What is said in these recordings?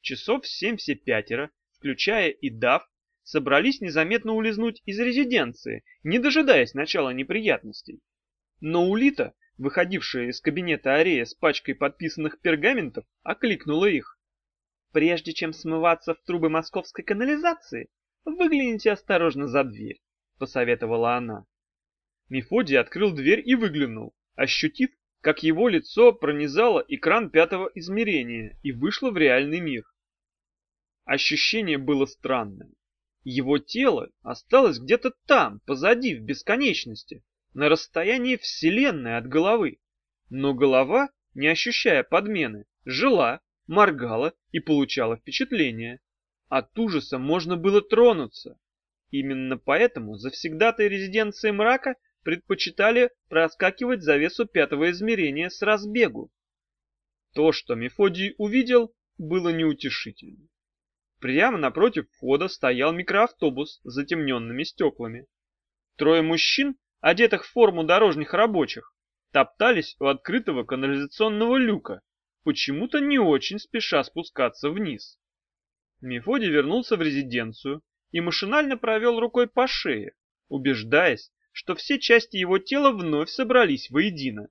Часов в 7 все пятеро, включая и Дав, собрались незаметно улизнуть из резиденции, не дожидаясь начала неприятностей. Но Улита, выходившая из кабинета Арея с пачкой подписанных пергаментов, окликнула их. «Прежде чем смываться в трубы московской канализации, выгляните осторожно за дверь», — посоветовала она. Мефодий открыл дверь и выглянул, ощутив, как его лицо пронизало экран пятого измерения и вышло в реальный мир. Ощущение было странное. Его тело осталось где-то там, позади, в бесконечности, на расстоянии вселенной от головы. Но голова, не ощущая подмены, жила, моргала и получала впечатление. От ужаса можно было тронуться. Именно поэтому завсегдатаи резиденции мрака предпочитали проскакивать завесу пятого измерения с разбегу. То, что Мефодий увидел, было неутешительно. Прямо напротив входа стоял микроавтобус с затемненными стеклами. Трое мужчин, одетых в форму дорожных рабочих, топтались у открытого канализационного люка, почему-то не очень спеша спускаться вниз. Мефодий вернулся в резиденцию и машинально провел рукой по шее, убеждаясь, что все части его тела вновь собрались воедино.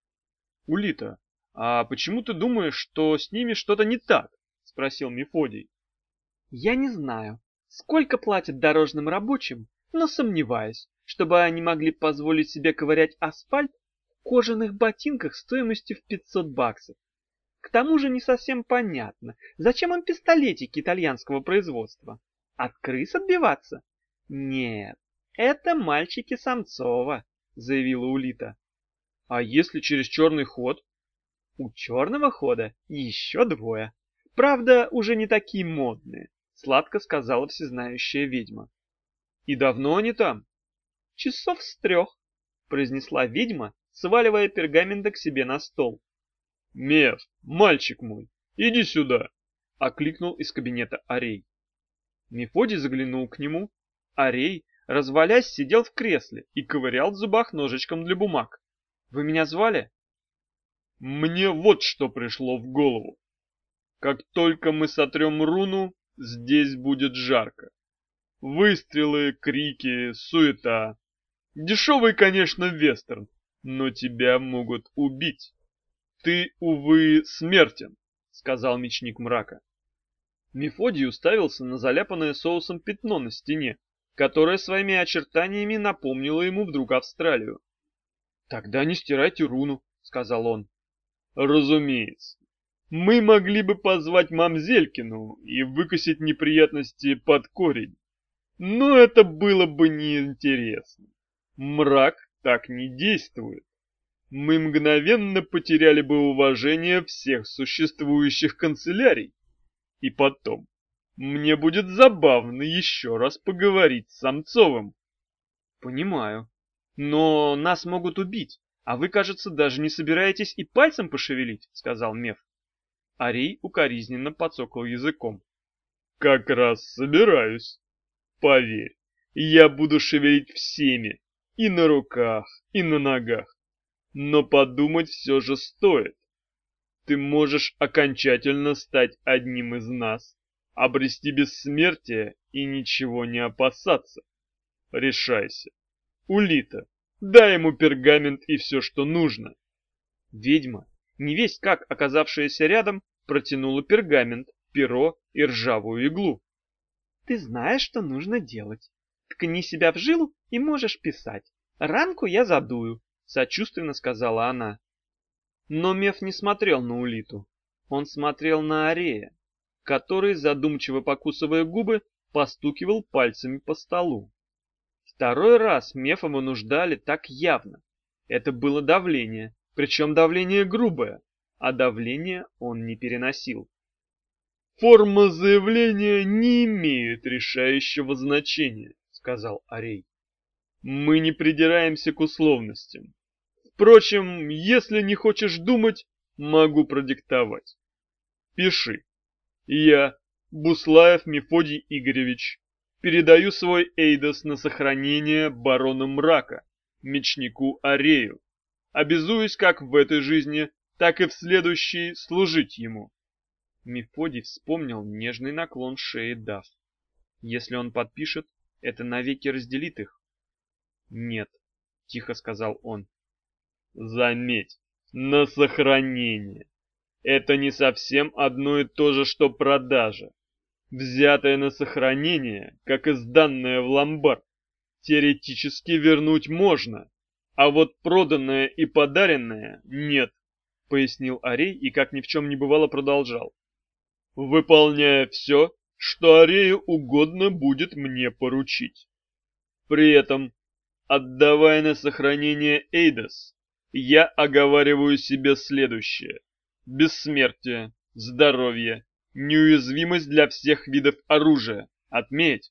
«Улита, а почему ты думаешь, что с ними что-то не так?» — спросил Мефодий. «Я не знаю, сколько платят дорожным рабочим, но сомневаюсь, чтобы они могли позволить себе ковырять асфальт в кожаных ботинках стоимостью в 500 баксов. К тому же не совсем понятно, зачем им пистолетики итальянского производства? От крыс отбиваться? Нет, это мальчики Самцова», — заявила Улита. «А если через черный ход?» «У черного хода еще двое. Правда, уже не такие модные», — сладко сказала всезнающая ведьма. «И давно они там?» «Часов с 3», — произнесла ведьма, сваливая пергаменты к себе на стол. «Меф, мальчик мой, иди сюда!» — окликнул из кабинета Арей. Мефодий заглянул к нему. Арей, развалясь, сидел в кресле и ковырял в зубах ножичком для бумаг. «Вы меня звали?» «Мне вот что пришло в голову. Как только мы сотрем руну, здесь будет жарко. Выстрелы, крики, суета. Дешевый, конечно, вестерн, но тебя могут убить. Ты, увы, смертен», — сказал мечник мрака. Мефодий уставился на заляпанное соусом пятно на стене, которое своими очертаниями напомнило ему вдруг Австралию. «Тогда не стирайте руну», — сказал он. «Разумеется. Мы могли бы позвать мамзелькину и выкосить неприятности под корень. Но это было бы неинтересно. Мрак так не действует. Мы мгновенно потеряли бы уважение всех существующих канцелярий. И потом, мне будет забавно еще раз поговорить с Самцовым». «Понимаю. Но нас могут убить, а вы, кажется, даже не собираетесь и пальцем пошевелить», — сказал Меф. Арей укоризненно подсокал языком. «Как раз собираюсь. Поверь, я буду шевелить всеми, и на руках, и на ногах. Но подумать все же стоит. Ты можешь окончательно стать одним из нас, обрести бессмертие и ничего не опасаться. Решайся. Улита, дай ему пергамент и все, что нужно». Ведьма, невесть как оказавшаяся рядом, протянула пергамент, перо и ржавую иглу. «Ты знаешь, что нужно делать. Ткни себя в жилу и можешь писать. Ранку я задую», — сочувственно сказала она. Но Меф не смотрел на Улиту. Он смотрел на Арея, который, задумчиво покусывая губы, постукивал пальцами по столу. Второй раз Мефа вынуждали так явно. Это было давление, причем давление грубое, а давление он не переносил. «Форма заявления не имеет решающего значения», — сказал Арей. «Мы не придираемся к условностям. Впрочем, если не хочешь думать, могу продиктовать. Пиши. Я, Буслаев Мефодий Игоревич, передаю свой эйдос на сохранение барону Мрака, мечнику Арею. Обязуюсь как в этой жизни, так и в следующей служить ему. Мефодий вспомнил нежный наклон шеи Даф. Если он подпишет, это навеки разделит их. «Нет», — тихо сказал он. «Заметь, на сохранение. Это не совсем одно и то же, что продажа. Взятое на сохранение, как и сданное в ломбард, теоретически вернуть можно, а вот проданное и подаренное нет», — пояснил Арей и, как ни в чем не бывало, продолжал. «Выполняя все, что Арею угодно будет мне поручить. При этом, отдавая на сохранение Эйдос, я оговариваю себе следующее: бессмертие, здоровье, неуязвимость для всех видов оружия, отметь,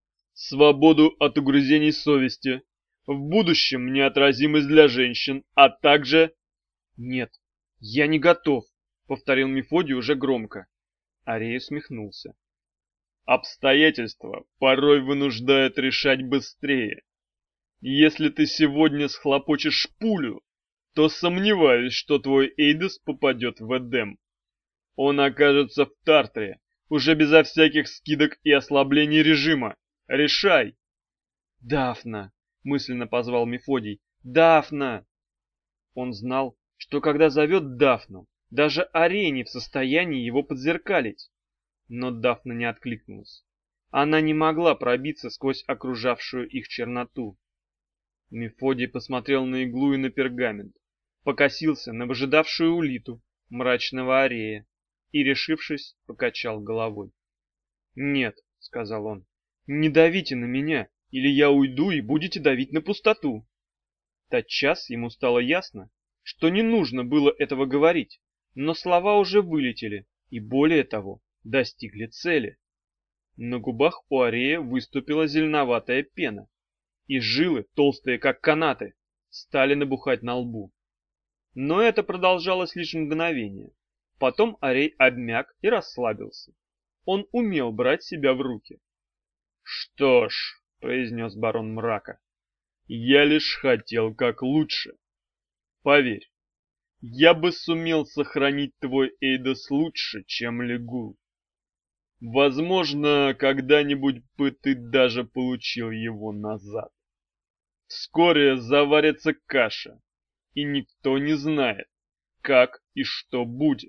свободу от угрызений совести, в будущем неотразимость для женщин, а также... «Нет, я не готов», — повторил Мефодий уже громко. Арей усмехнулся. «Обстоятельства порой вынуждают решать быстрее. Если ты сегодня схлопочешь пулю, то сомневаюсь, что твой Эйдос попадет в Эдем. Он окажется в Тартре, уже безо всяких скидок и ослаблений режима. Решай!» «Дафна!» — мысленно позвал Мефодий. «Дафна!» Он знал, что когда зовет Дафну, даже Арей не в состоянии его подзеркалить. Но Дафна не откликнулась. Она не могла пробиться сквозь окружавшую их черноту. Мефодий посмотрел на иглу и на пергамент, покосился на выжидавшую Улиту, мрачного Арея, и, решившись, покачал головой. «Нет», — сказал он, — «не давите на меня, или я уйду и будете давить на пустоту». Тотчас ему стало ясно, что не нужно было этого говорить, но слова уже вылетели и, более того, достигли цели. На губах у Арея выступила зеленоватая пена, и жилы, толстые как канаты, стали набухать на лбу. Но это продолжалось лишь мгновение. Потом Арей обмяк и расслабился. Он умел брать себя в руки. «Что ж», — произнес барон мрака, — «я лишь хотел как лучше. Поверь, я бы сумел сохранить твой Эйдос лучше, чем Лигул. Возможно, когда-нибудь бы ты даже получил его назад. Вскоре заварится каша, и никто не знает, как и что будет.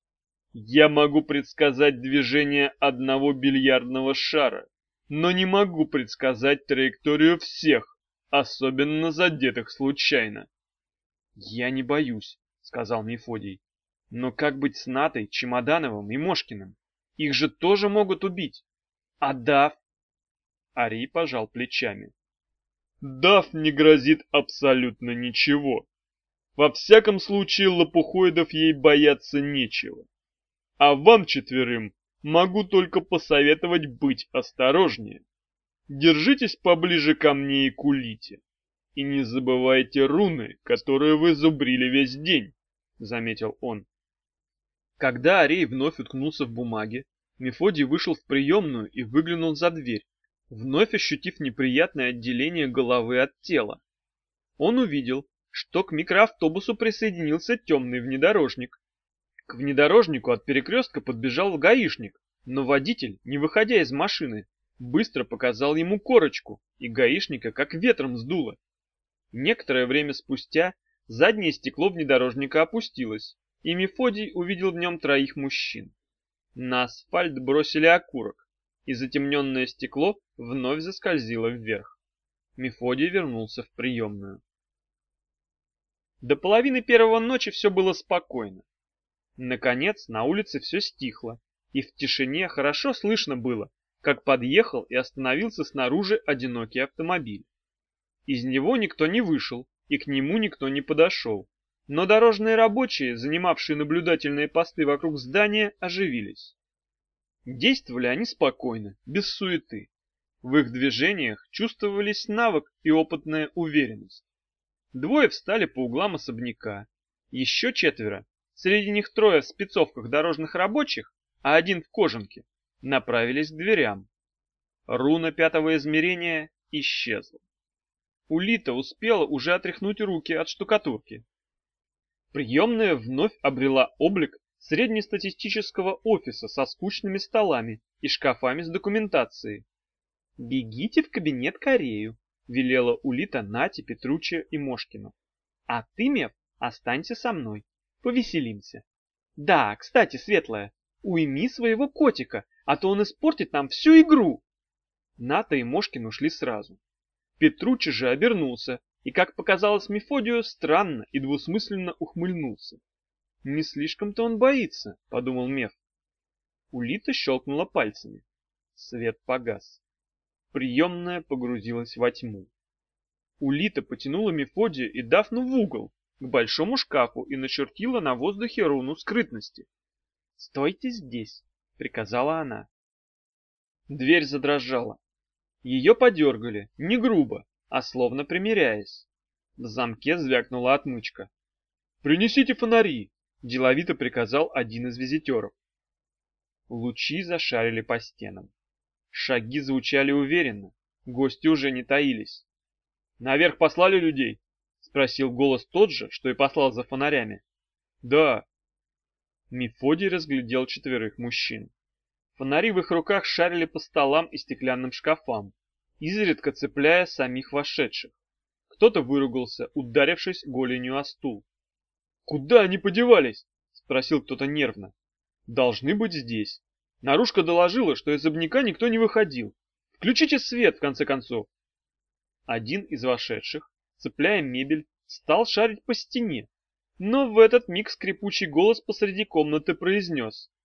Я могу предсказать движение одного бильярдного шара, но не могу предсказать траекторию всех, особенно задетых случайно». «Я не боюсь», — сказал Мефодий. «Но как быть с Натой, Чемодановым и Мошкиным? Их же тоже могут убить. А Даф?» Арий пожал плечами. «Даф не грозит абсолютно ничего. Во всяком случае, лопухоидов ей бояться нечего. А вам четверым могу только посоветовать быть осторожнее. Держитесь поближе ко мне и к Улите. И не забывайте руны, которые вы зубрили весь день», — заметил он. Когда Арей вновь уткнулся в бумаге, Мефодий вышел в приемную и выглянул за дверь, вновь ощутив неприятное отделение головы от тела. Он увидел, что к микроавтобусу присоединился темный внедорожник. К внедорожнику от перекрестка подбежал гаишник, но водитель, не выходя из машины, быстро показал ему корочку, и гаишника как ветром сдуло. Некоторое время спустя заднее стекло внедорожника опустилось, и Мефодий увидел в нем троих мужчин. На асфальт бросили окурок, и затемненное стекло вновь заскользило вверх. Мефодий вернулся в приемную. До половины первого ночи все было спокойно. Наконец на улице все стихло, и в тишине хорошо слышно было, как подъехал и остановился снаружи одинокий автомобиль. Из него никто не вышел, и к нему никто не подошел. Но дорожные рабочие, занимавшие наблюдательные посты вокруг здания, оживились. Действовали они спокойно, без суеты. В их движениях чувствовались навык и опытная уверенность. Двое встали по углам особняка. Еще четверо, среди них трое в спецовках дорожных рабочих, а один в кожанке, направились к дверям. Руна пятого измерения исчезла. Улита успела уже отряхнуть руки от штукатурки. Приемная вновь обрела облик среднестатистического офиса со скучными столами и шкафами с документацией. «Бегите в кабинет Корею», — велела Улита Нате, Петруччи и Мошкину. «А ты, Меф, останься со мной. Повеселимся. Да, кстати, Светлая, уйми своего котика, а то он испортит нам всю игру». Ната и Мошкин ушли сразу. Петруччи же обернулся и, как показалось Мефодию, странно и двусмысленно ухмыльнулся. «Не слишком-то он боится», — подумал Меф. Улита щелкнула пальцами. Свет погас. Приемная погрузилась во тьму. Улита потянула Мефодия и Дафну в угол, к большому шкафу, и начертила на воздухе руну скрытности. «Стойте здесь», — приказала она. Дверь задрожала. Ее подергали, не грубо, а словно примиряясь. В замке звякнула отмычка. «Принесите фонари», — деловито приказал один из визитеров. Лучи зашарили по стенам. Шаги звучали уверенно, гости уже не таились. «Наверх послали людей?» — спросил голос тот же, что и послал за фонарями. «Да». Мефодий разглядел 4 мужчин. Фонари в их руках шарили по столам и стеклянным шкафам, изредка цепляя самих вошедших. Кто-то выругался, ударившись голенью о стул. «Куда они подевались?» — спросил кто-то нервно. «Должны быть здесь. Нарушка доложила, что из особняка никто не выходил. Включите свет, в конце концов». Один из вошедших, цепляя мебель, стал шарить по стене, но в этот миг скрипучий голос посреди комнаты произнес: